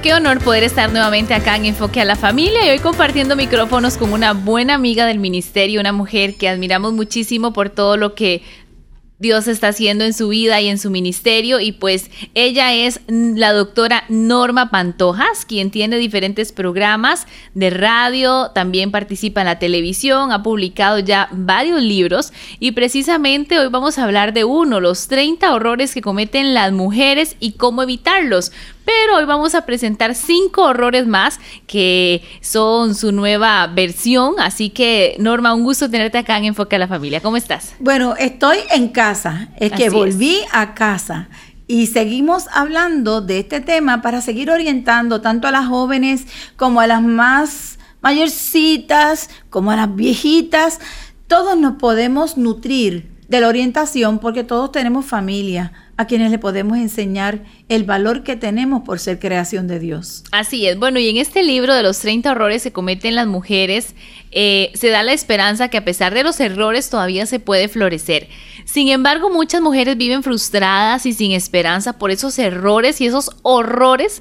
qué honor poder estar nuevamente acá en Enfoque a la Familia y hoy compartiendo micrófonos con una buena amiga del ministerio, una mujer que admiramos muchísimo por todo lo que Dios está haciendo en su vida y en su ministerio, y pues ella es la doctora Norma Pantojas, quien tiene diferentes programas de radio, también participa en la televisión, ha publicado ya varios libros y precisamente hoy vamos a hablar de los 30 horrores que cometen las mujeres y cómo evitarlos. Pero hoy vamos a presentar 5 horrores más que son su nueva versión. Así que, Norma, un gusto tenerte acá en Enfoque a la Familia. ¿Cómo estás? Bueno, estoy en casa. Volví a casa. Y seguimos hablando de este tema para seguir orientando tanto a las jóvenes como a las más mayorcitas, como a las viejitas. Todos nos podemos nutrir de la orientación porque todos tenemos familia a quienes le podemos enseñar el valor que tenemos por ser creación de Dios. Así es. Bueno, y en este libro de los 30 horrores que cometen las mujeres, se da la esperanza que a pesar de los errores todavía se puede florecer. Sin embargo, muchas mujeres viven frustradas y sin esperanza por esos errores y esos horrores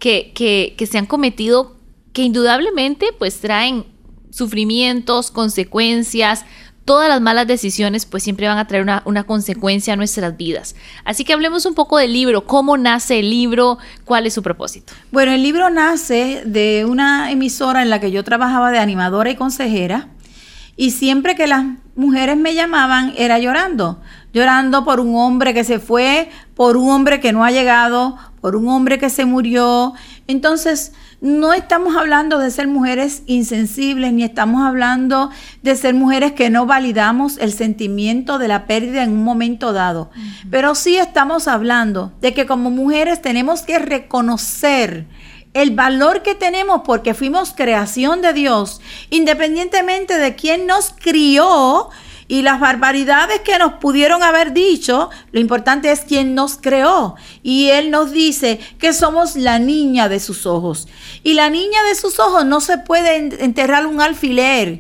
que se han cometido, que indudablemente pues traen sufrimientos, consecuencias. Todas las malas decisiones pues siempre van a traer una consecuencia a nuestras vidas. Así que hablemos un poco del libro. ¿Cómo nace el libro? ¿Cuál es su propósito? Bueno, el libro nace de una emisora en la que yo trabajaba de animadora y consejera. Y siempre que las mujeres me llamaban era llorando por un hombre que se fue, por un hombre que no ha llegado, por un hombre que se murió. Entonces, no estamos hablando de ser mujeres insensibles, ni estamos hablando de ser mujeres que no validamos el sentimiento de la pérdida en un momento dado. Uh-huh. Pero sí estamos hablando de que como mujeres tenemos que reconocer el valor que tenemos porque fuimos creación de Dios, independientemente de quién nos crió y las barbaridades que nos pudieron haber dicho. Lo importante es quién nos creó. Y Él nos dice que somos la niña de sus ojos. Y la niña de sus ojos no se puede enterrar un alfiler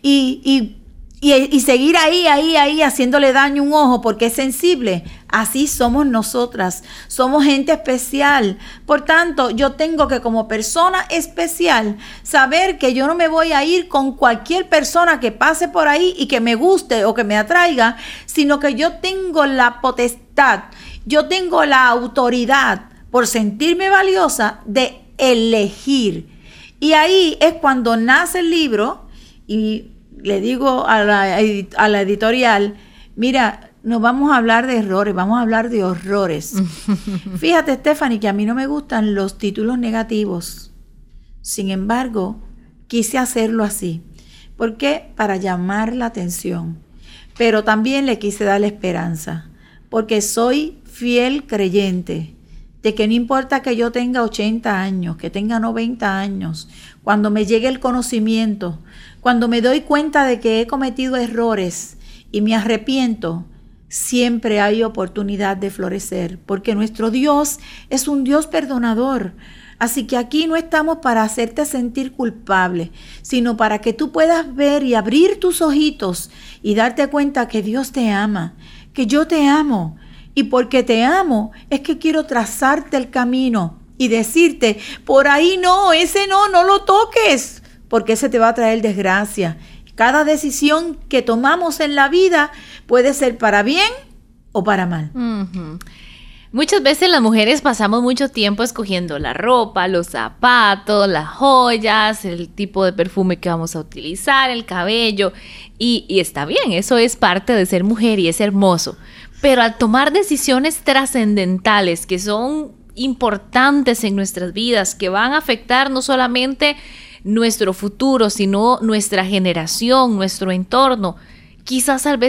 y seguir ahí haciéndole daño a un ojo porque es sensible. Así somos nosotras, somos gente especial. Por tanto, yo tengo que como persona especial saber que yo no me voy a ir con cualquier persona que pase por ahí y que me guste o que me atraiga, sino que yo tengo la potestad, yo tengo la autoridad por sentirme valiosa de elegir. Y ahí es cuando nace el libro y le digo a la editorial, mira, no vamos a hablar de errores, vamos a hablar de horrores. Fíjate, Stephanie, que a mí no me gustan los títulos negativos. Sin embargo, quise hacerlo así. ¿Por qué? Para llamar la atención. Pero también le quise dar la esperanza, porque soy fiel creyente de que no importa que yo tenga 80 años, que tenga 90 años, cuando me llegue el conocimiento, cuando me doy cuenta de que he cometido errores y me arrepiento, siempre hay oportunidad de florecer, porque nuestro Dios es un Dios perdonador. Así que aquí no estamos para hacerte sentir culpable, sino para que tú puedas ver y abrir tus ojitos y darte cuenta que Dios te ama, que yo te amo. Y porque te amo, es que quiero trazarte el camino y decirte, por ahí no, ese no lo toques, porque ese te va a traer desgracia. Cada decisión que tomamos en la vida puede ser para bien o para mal. Uh-huh. Muchas veces las mujeres pasamos mucho tiempo escogiendo la ropa, los zapatos, las joyas, el tipo de perfume que vamos a utilizar, el cabello. Y está bien, eso es parte de ser mujer y es hermoso. Pero al tomar decisiones trascendentales que son importantes en nuestras vidas, que van a afectar no solamente nuestro futuro, sino nuestra generación, nuestro entorno, quizás a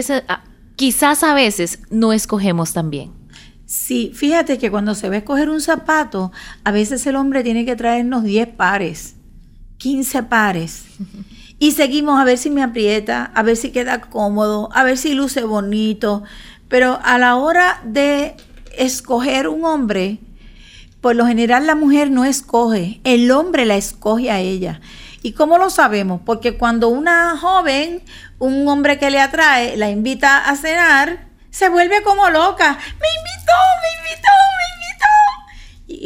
veces no escogemos tan bien. Sí, fíjate que cuando se va a escoger un zapato, a veces el hombre tiene que traernos 10 pares, 15 pares. Y seguimos a ver si me aprieta, a ver si queda cómodo, a ver si luce bonito. Pero a la hora de escoger un hombre, por lo general la mujer no escoge, el hombre la escoge a ella. ¿Y cómo lo sabemos? Porque cuando una joven, un hombre que le atrae, la invita a cenar, se vuelve como loca. Me invitó.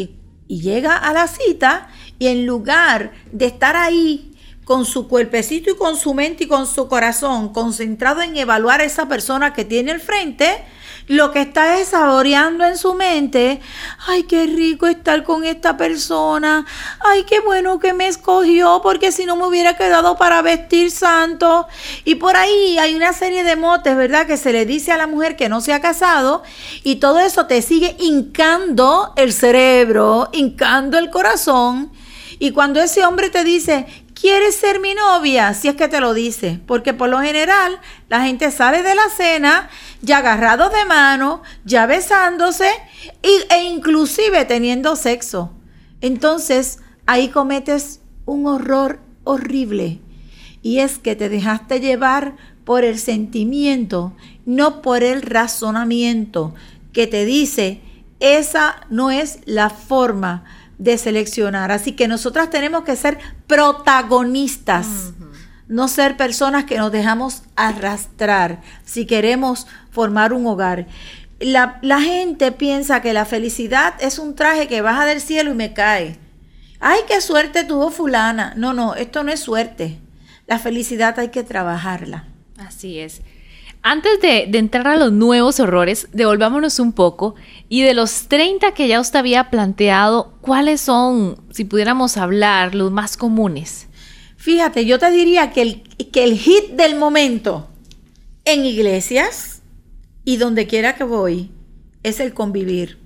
Y llega a la cita y en lugar de estar ahí con su cuerpecito y con su mente y con su corazón concentrado en evaluar a esa persona que tiene al frente, lo que está es saboreando en su mente, ay, qué rico estar con esta persona, ay, qué bueno que me escogió, porque si no me hubiera quedado para vestir santo. Y por ahí hay una serie de motes, ¿verdad?, que se le dice a la mujer que no se ha casado, y todo eso te sigue hincando el cerebro, hincando el corazón. Y cuando ese hombre te dice, ¿quieres ser mi novia? Si es que te lo dice, porque por lo general la gente sale de la cena ya agarrados de mano, ya besándose e inclusive teniendo sexo. Entonces ahí cometes un horror horrible, y es que te dejaste llevar por el sentimiento, no por el razonamiento que te dice, esa no es la forma de seleccionar. Así que nosotras tenemos que ser protagonistas, no ser personas que nos dejamos arrastrar si queremos formar un hogar. La gente piensa que la felicidad es un traje que baja del cielo y me cae. Ay, qué suerte tuvo fulana. No, esto no es suerte. La felicidad hay que trabajarla. Así es. Antes de entrar a los nuevos horrores, devolvámonos un poco, y de los 30 que ya usted había planteado, ¿cuáles son, si pudiéramos hablar, los más comunes? Fíjate, yo te diría que el hit del momento en iglesias y donde quiera que voy es el convivir.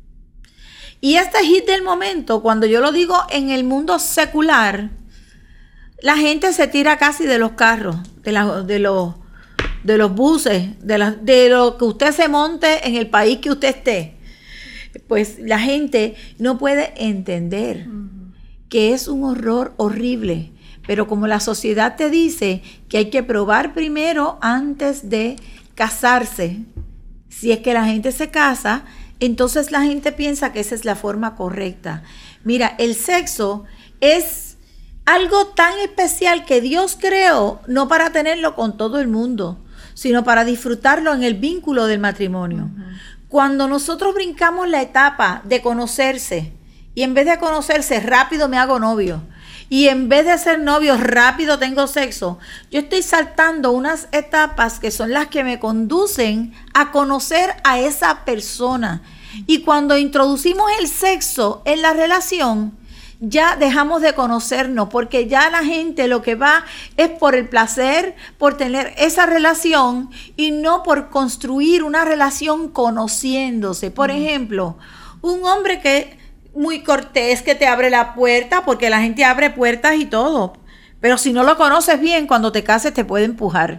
Y este hit del momento, cuando yo lo digo en el mundo secular, la gente se tira casi de los carros, de los buses, de lo que usted se monte en el país que usted esté. Pues la gente no puede entender que es un horror horrible. Pero como la sociedad te dice que hay que probar primero antes de casarse, si es que la gente se casa, entonces la gente piensa que esa es la forma correcta. Mira, el sexo es algo tan especial que Dios creó no para tenerlo con todo el mundo, sino para disfrutarlo en el vínculo del matrimonio. Cuando nosotros brincamos la etapa de conocerse, y en vez de conocerse rápido me hago novio, y en vez de ser novio rápido tengo sexo, yo estoy saltando unas etapas que son las que me conducen a conocer a esa persona. Y cuando introducimos el sexo en la relación, ya dejamos de conocernos, porque ya la gente lo que va es por el placer, por tener esa relación y no por construir una relación conociéndose. Por ejemplo, un hombre que muy cortés, que te abre la puerta, porque la gente abre puertas y todo, pero si no lo conoces bien, cuando te cases te puede empujar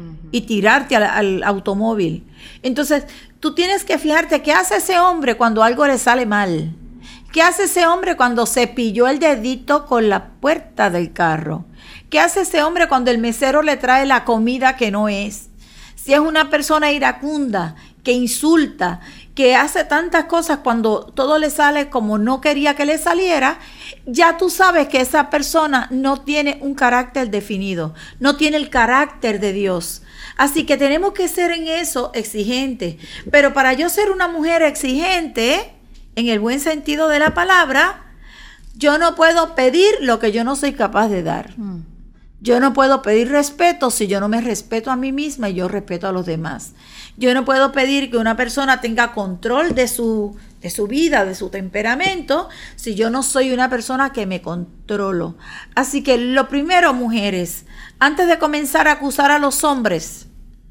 y tirarte al automóvil. Entonces tú tienes que fijarte qué hace ese hombre cuando algo le sale mal. ¿Qué hace ese hombre cuando cepilló el dedito con la puerta del carro? ¿Qué hace ese hombre cuando el mesero le trae la comida que no es? Si es una persona iracunda, que insulta, que hace tantas cosas cuando todo le sale como no quería que le saliera, ya tú sabes que esa persona no tiene un carácter definido, no tiene el carácter de Dios. Así que tenemos que ser en eso exigentes. Pero para yo ser una mujer exigente, en el buen sentido de la palabra, yo no puedo pedir lo que yo no soy capaz de dar. Yo no puedo pedir respeto si yo no me respeto a mí misma y yo respeto a los demás. Yo no puedo pedir que una persona tenga control de su vida, de su temperamento, si yo no soy una persona que me controlo. Así que lo primero, mujeres, antes de comenzar a acusar a los hombres,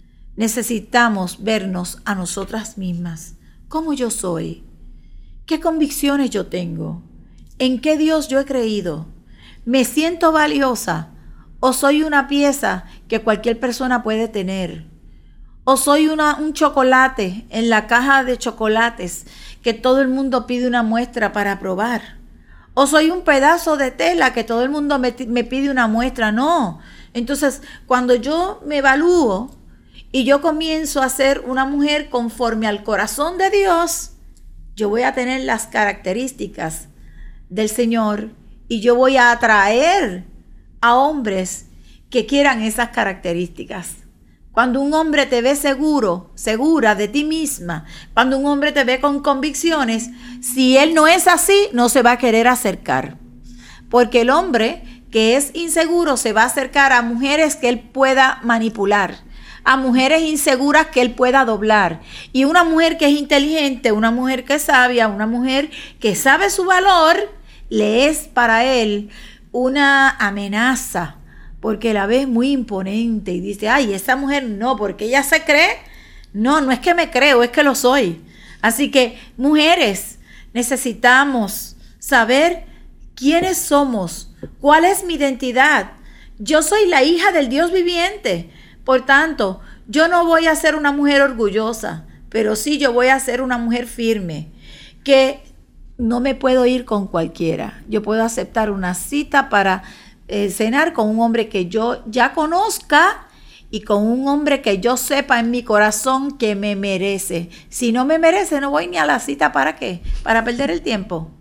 necesitamos vernos a nosotras mismas. ¿Cómo yo soy? ¿Qué convicciones yo tengo? ¿En qué Dios yo he creído? ¿Me siento valiosa? ¿O soy una pieza que cualquier persona puede tener? ¿O soy un chocolate en la caja de chocolates que todo el mundo pide una muestra para probar? ¿O soy un pedazo de tela que todo el mundo me pide una muestra? No. Entonces, cuando yo me evalúo y yo comienzo a ser una mujer conforme al corazón de Dios, yo voy a tener las características del Señor y yo voy a atraer a hombres que quieran esas características. Cuando un hombre te ve seguro, segura de ti misma, cuando un hombre te ve con convicciones, si él no es así, no se va a querer acercar. Porque el hombre que es inseguro se va a acercar a mujeres que él pueda manipular, a mujeres inseguras que él pueda doblar. Y una mujer que es inteligente, una mujer que es sabia, una mujer que sabe su valor, le es para él una amenaza, porque la ves muy imponente y dice, ay, esa mujer no, porque ella se cree. No, no es que me creo, es que lo soy. Así que, mujeres, necesitamos saber quiénes somos, cuál es mi identidad. Yo soy la hija del Dios viviente. Por tanto, yo no voy a ser una mujer orgullosa, pero sí yo voy a ser una mujer firme, que no me puedo ir con cualquiera. Yo puedo aceptar una cita para cenar con un hombre que yo ya conozca y con un hombre que yo sepa en mi corazón que me merece. Si no me merece, no voy ni a la cita. ¿Para qué? ¿Para perder el tiempo?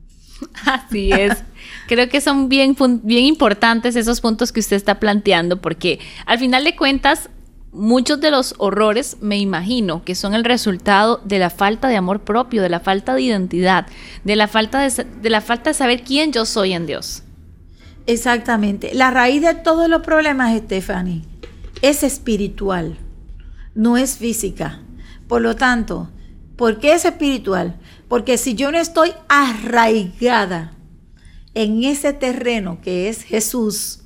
Así es. Creo que son bien importantes esos puntos que usted está planteando, porque al final de cuentas, muchos de los horrores, me imagino, que son el resultado de la falta de amor propio, de la falta de identidad, de la falta de saber quién yo soy en Dios. Exactamente. La raíz de todos los problemas, Stephanie, es espiritual, no es física. Por lo tanto, ¿por qué es espiritual? Porque si yo no estoy arraigada en ese terreno que es Jesús,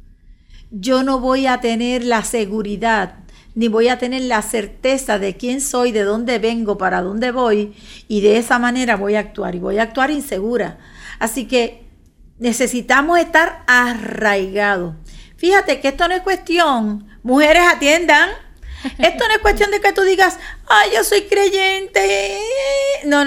yo no voy a tener la seguridad, ni voy a tener la certeza de quién soy, de dónde vengo, para dónde voy, y de esa manera voy a actuar, y voy a actuar insegura. Así que necesitamos estar arraigados. Fíjate que esto no es cuestión, mujeres atiendan, esto no es cuestión de que tú digas, ay, yo soy creyente. No.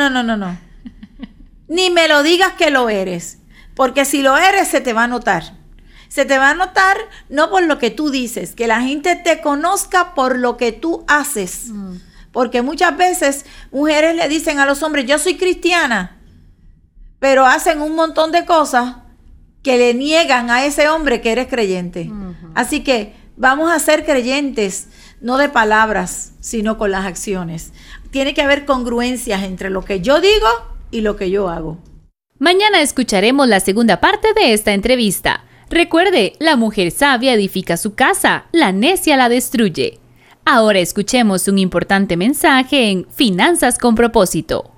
Ni me lo digas que lo eres, porque si lo eres se te va a notar. Se te va a notar no por lo que tú dices, que la gente te conozca por lo que tú haces. Porque muchas veces mujeres le dicen a los hombres, yo soy cristiana, pero hacen un montón de cosas que le niegan a ese hombre que eres creyente. Así que vamos a ser creyentes, no de palabras, sino con las acciones. Tiene que haber congruencias entre lo que yo digo y lo que yo hago. Mañana escucharemos la segunda parte de esta entrevista. Recuerde, la mujer sabia edifica su casa, la necia la destruye. Ahora escuchemos un importante mensaje en Finanzas con Propósito.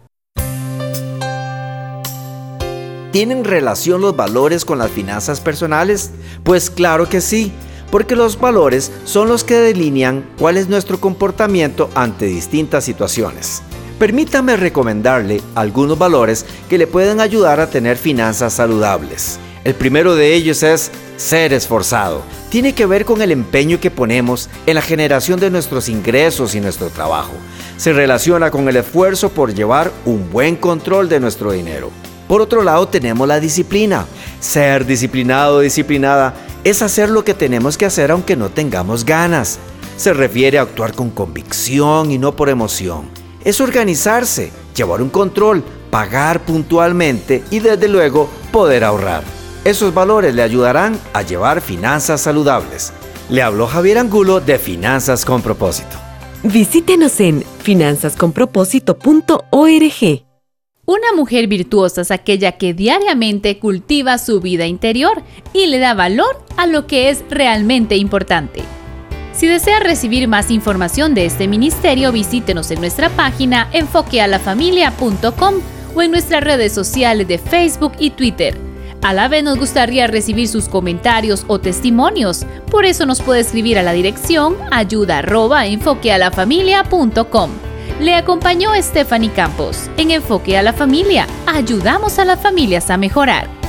¿Tienen relación los valores con las finanzas personales? Pues claro que sí, porque los valores son los que delinean cuál es nuestro comportamiento ante distintas situaciones. Permítame recomendarle algunos valores que le pueden ayudar a tener finanzas saludables. El primero de ellos es ser esforzado. Tiene que ver con el empeño que ponemos en la generación de nuestros ingresos y nuestro trabajo. Se relaciona con el esfuerzo por llevar un buen control de nuestro dinero. Por otro lado, tenemos la disciplina. Ser disciplinado o disciplinada es hacer lo que tenemos que hacer aunque no tengamos ganas. Se refiere a actuar con convicción y no por emoción. Es organizarse, llevar un control, pagar puntualmente y desde luego poder ahorrar. Esos valores le ayudarán a llevar finanzas saludables. Le habló Javier Angulo de Finanzas con Propósito. Visítenos en finanzasconpropósito.org. Una mujer virtuosa es aquella que diariamente cultiva su vida interior y le da valor a lo que es realmente importante. Si desea recibir más información de este ministerio, visítenos en nuestra página enfoquealafamilia.com o en nuestras redes sociales de Facebook y Twitter. A la vez nos gustaría recibir sus comentarios o testimonios, por eso nos puede escribir a la dirección ayuda@enfoquealafamilia.com. Le acompañó Stephanie Campos en Enfoque a la Familia. Ayudamos a las familias a mejorar.